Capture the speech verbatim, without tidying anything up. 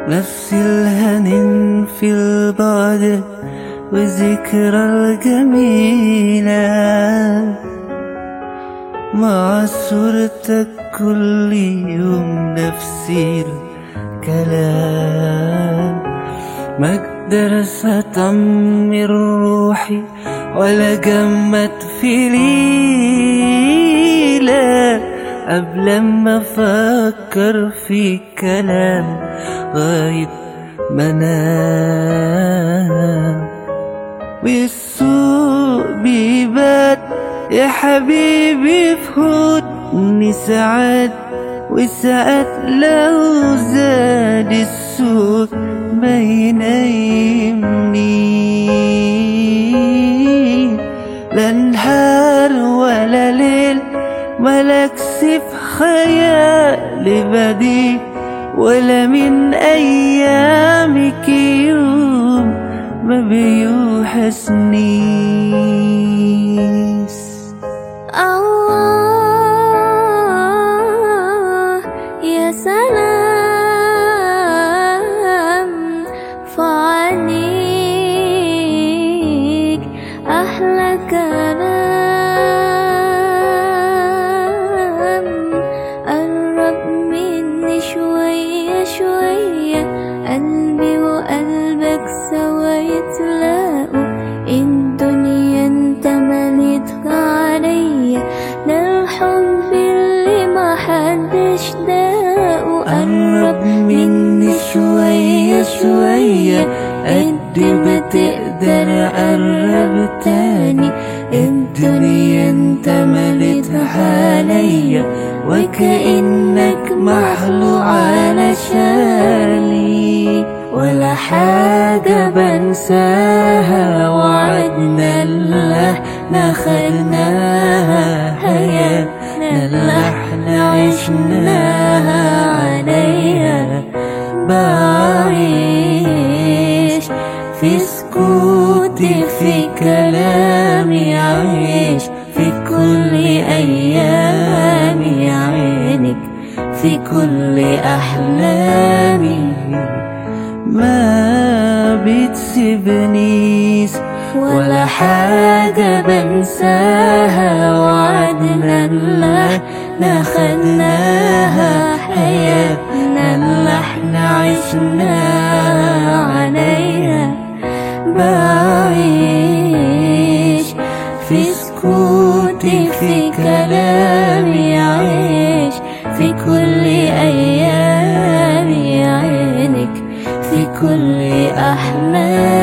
نفس الهن في البعد والذكرى الجميلة مع صورتك كل يوم نفس الكلام. ما اقدرش اطمن روحي ولا جمد في ليلة قبل ما افكر في كلام غايب منام. والسوق بيبات يا حبيبي في هدني ساعات، وساعات لو زاد السوق ما ينيمني. لا نهار ولا ليل ملكش في خيالي بديل، ولا من أيامك يوم ما بيوحشنيش. الله يا سلام فعنيك أحلى كلام. قرب مني شوية شوية، قلبي وقلبك سوا يتلاقوا. الدنيا انت مليتها عليا، ده الحب اللي محدش داقه. قرب مني شوية شوية، قد ما تقدر قرب تاني. الدنيا انت مليتها عليا، وكأنك مخلوق علشاني. ولا حاجة بنساها، وعدنا اللي احنا خدناها، حياتنا اللي احنا عشناها عليها. بعيش في سكوتي في كلامي، عيش في كل أيامي عينك في كل أحلامي. ما بتسيبنيش ولا حاجة بنساها، وعدنا اللي احنا خدناها، حياتنا اللي احنا عشناها عليها. بعيش في سكوتي في كلامي، عيش في كل أيامي عينك في كل أحلامي.